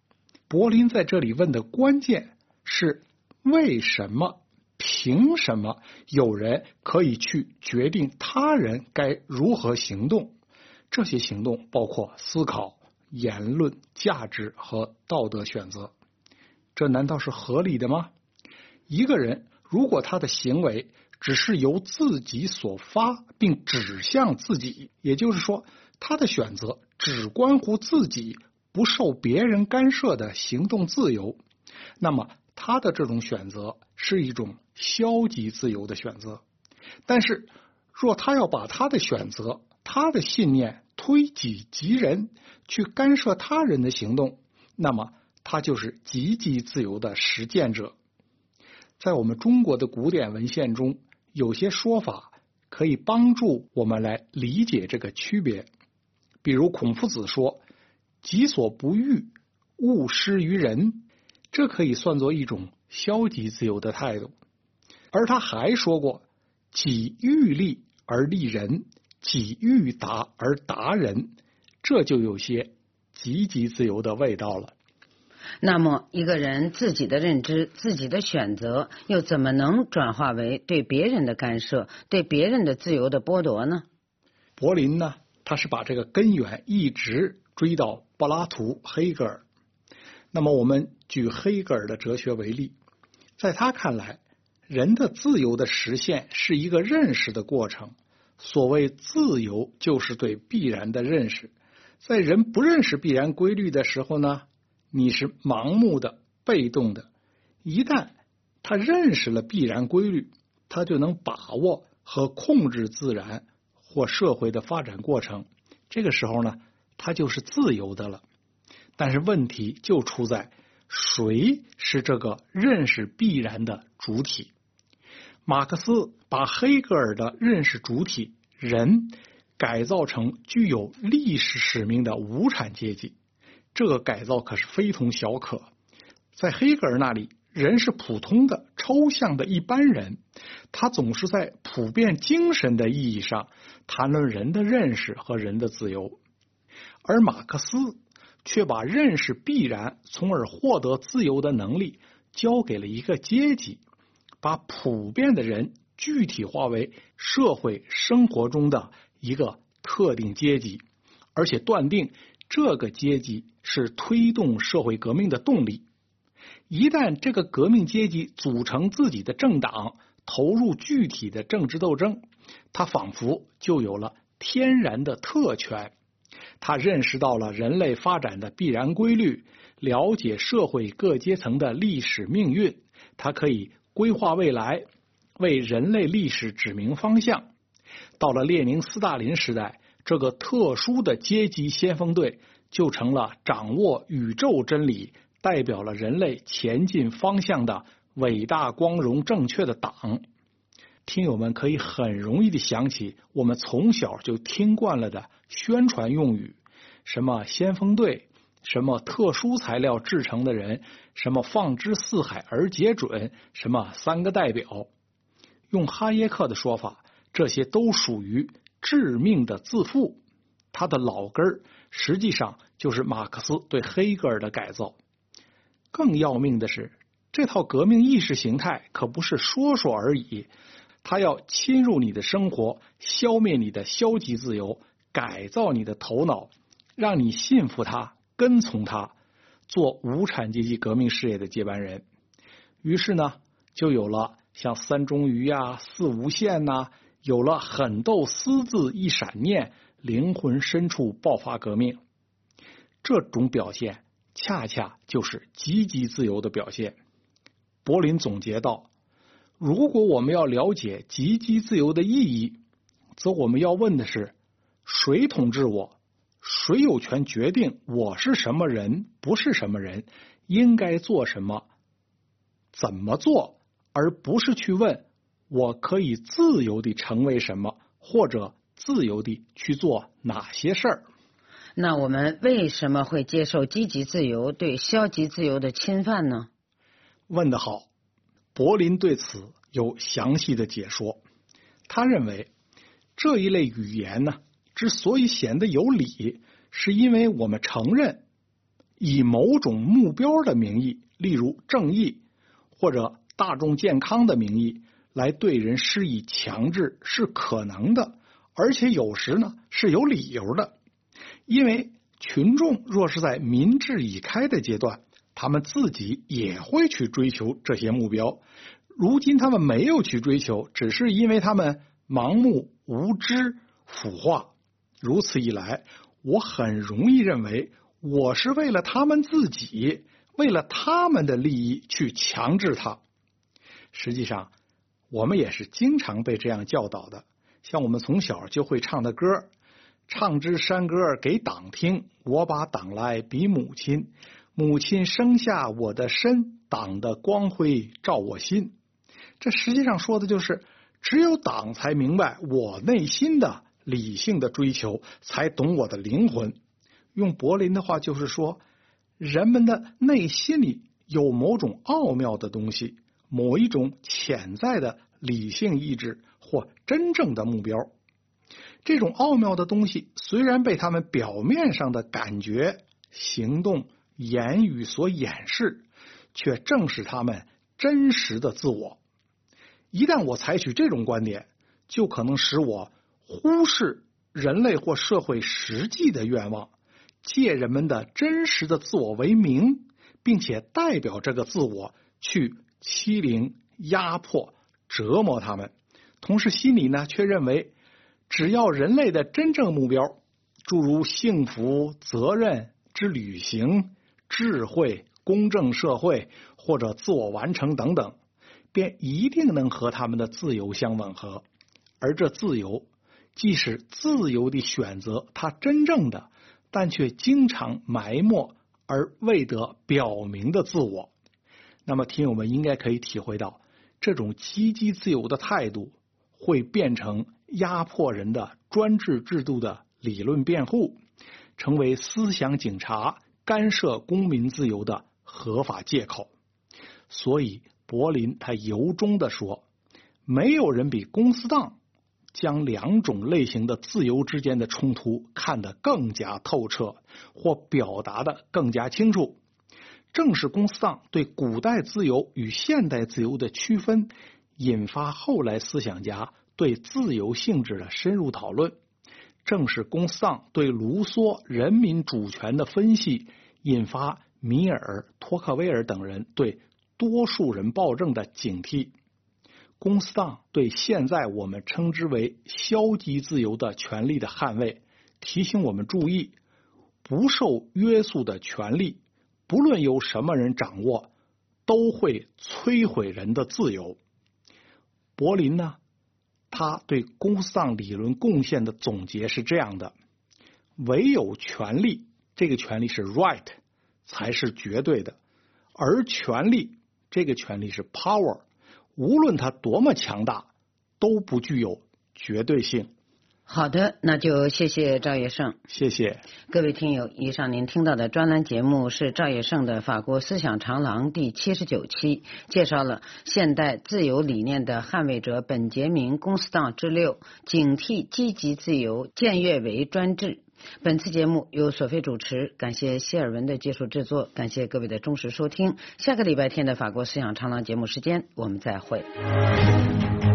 柏林在这里问的关键是为什么、凭什么有人可以去决定他人该如何行动？这些行动包括思考、言论、价值和道德选择。这难道是合理的吗？一个人如果他的行为只是由自己所发并指向自己，也就是说他的选择只关乎自己，不受别人干涉的行动自由，那么他的这种选择是一种消极自由的选择。但是若他要把他的选择、他的信念推己及人，去干涉他人的行动，那么他就是积极自由的实践者。在我们中国的古典文献中，有些说法可以帮助我们来理解这个区别。比如孔夫子说己所不欲，勿施于人，这可以算作一种消极自由的态度。而他还说过己欲立而立人，己欲达而达人，这就有些积极自由的味道了。 那么一个人自己的认知、自己的选择又怎么能转化为对别人的干涉、对别人的自由的剥夺呢？ 柏林呢，他是把这个根源一直追到柏拉图、黑格尔。那么我们举黑格尔的哲学为例，在他看来，人的自由的实现是一个认识的过程。所谓自由，就是对必然的认识。在人不认识必然规律的时候呢，你是盲目的、被动的。一旦他认识了必然规律，他就能把握和控制自然或社会的发展过程。这个时候呢，他就是自由的了。但是问题就出在谁是这个认识必然的主体。马克思把黑格尔的认识主体人改造成具有历史使命的无产阶级，这个改造可是非同小可。在黑格尔那里，人是普通的、抽象的一般人，他总是在普遍精神的意义上谈论人的认识和人的自由。而马克思却把认识必然从而获得自由的能力交给了一个阶级，把普遍的人具体化为社会生活中的一个特定阶级，而且断定这个阶级是推动社会革命的动力。一旦这个革命阶级组成自己的政党，投入具体的政治斗争，他仿佛就有了天然的特权。他认识到了人类发展的必然规律，了解社会各阶层的历史命运，他可以规划未来，为人类历史指明方向。到了列宁斯大林时代，这个特殊的阶级先锋队就成了掌握宇宙真理、代表了人类前进方向的伟大、光荣、正确的党。听友们可以很容易的想起我们从小就听惯了的宣传用语，什么先锋队，什么特殊材料制成的人，什么放之四海而皆准，什么三个代表。用哈耶克的说法，这些都属于致命的自负。它的老根实际上就是马克思对黑格尔的改造。更要命的是，这套革命意识形态可不是说说而已，它要侵入你的生活，消灭你的消极自由，改造你的头脑，让你信服它，跟从它，做无产阶级革命事业的接班人。于是呢，就有了像三中瑜啊、四无限呐、啊，有了狠斗私自一闪念，灵魂深处爆发革命。这种表现恰恰就是积极自由的表现。柏林总结道，如果我们要了解积极自由的意义，则我们要问的是，谁统治我？谁有权决定我是什么人，不是什么人，应该做什么，怎么做，而不是去问我可以自由地成为什么，或者自由地去做哪些事儿。 那我们为什么会接受积极自由对消极自由的侵犯呢？ 问得好，柏林对此有详细的解说。他认为这一类语言呢，之所以显得有理，是因为我们承认以某种目标的名义，例如正义或者大众健康的名义来对人施以强制是可能的，而且有时呢是有理由的。因为群众若是在民智已开的阶段，他们自己也会去追求这些目标，如今他们没有去追求，只是因为他们盲目、无知、腐化。如此一来，我很容易认为我是为了他们自己，为了他们的利益去强制他。实际上我们也是经常被这样教导的，像我们从小就会唱的歌，唱支山歌给党听，我把党来比母亲，母亲生下我的身，党的光辉照我心。这实际上说的就是只有党才明白我内心的理性的追求，才懂我的灵魂。用柏林的话就是说，人们的内心里有某种奥妙的东西，某一种潜在的理性意志或真正的目标。这种奥妙的东西虽然被他们表面上的感觉、行动、言语所掩饰，却正是他们真实的自我。一旦我采取这种观点，就可能使我忽视人类或社会实际的愿望，借人们的真实的自我为名，并且代表这个自我去欺凌、压迫、折磨他们。同时心里呢却认为，只要人类的真正目标，诸如幸福、责任之履行、智慧、公正社会或者自我完成等等，便一定能和他们的自由相吻合。而这自由即使自由地选择它真正的，但却经常埋没而未得表明的自我。那么听友们应该可以体会到，这种积极自由的态度会变成压迫人的专制制度的理论辩护，成为思想警察干涉公民自由的合法借口。所以柏林他由衷地说，没有人比公司党将两种类型的自由之间的冲突看得更加透彻，或表达得更加清楚。正是公司党对古代自由与现代自由的区分，引发后来思想家对自由性质的深入讨论。正是公司党对卢梭人民主权的分析，引发米尔、托克维尔等人对多数人暴政的警惕。公司党对现在我们称之为消极自由的权利的捍卫，提醒我们注意，不受约束的权利，不论由什么人掌握，都会摧毁人的自由。柏林呢，他对公司党理论贡献的总结是这样的：唯有权利，这个权利是 right， 才是绝对的，而权利，这个权利是 power，无论它多么强大，都不具有绝对性。 好的，那就谢谢赵业胜。 谢谢各位听友，以上您听到的专栏节目是赵业胜的《法国思想长廊》第七十九期，介绍了现代自由理念的捍卫者本杰明·公斯当之六，警惕积极自由，僭越为专制。本次节目由索菲主持，感谢谢尔文的技术制作，感谢各位的忠实收听。下个礼拜天的法国思想长廊节目时间，我们再会。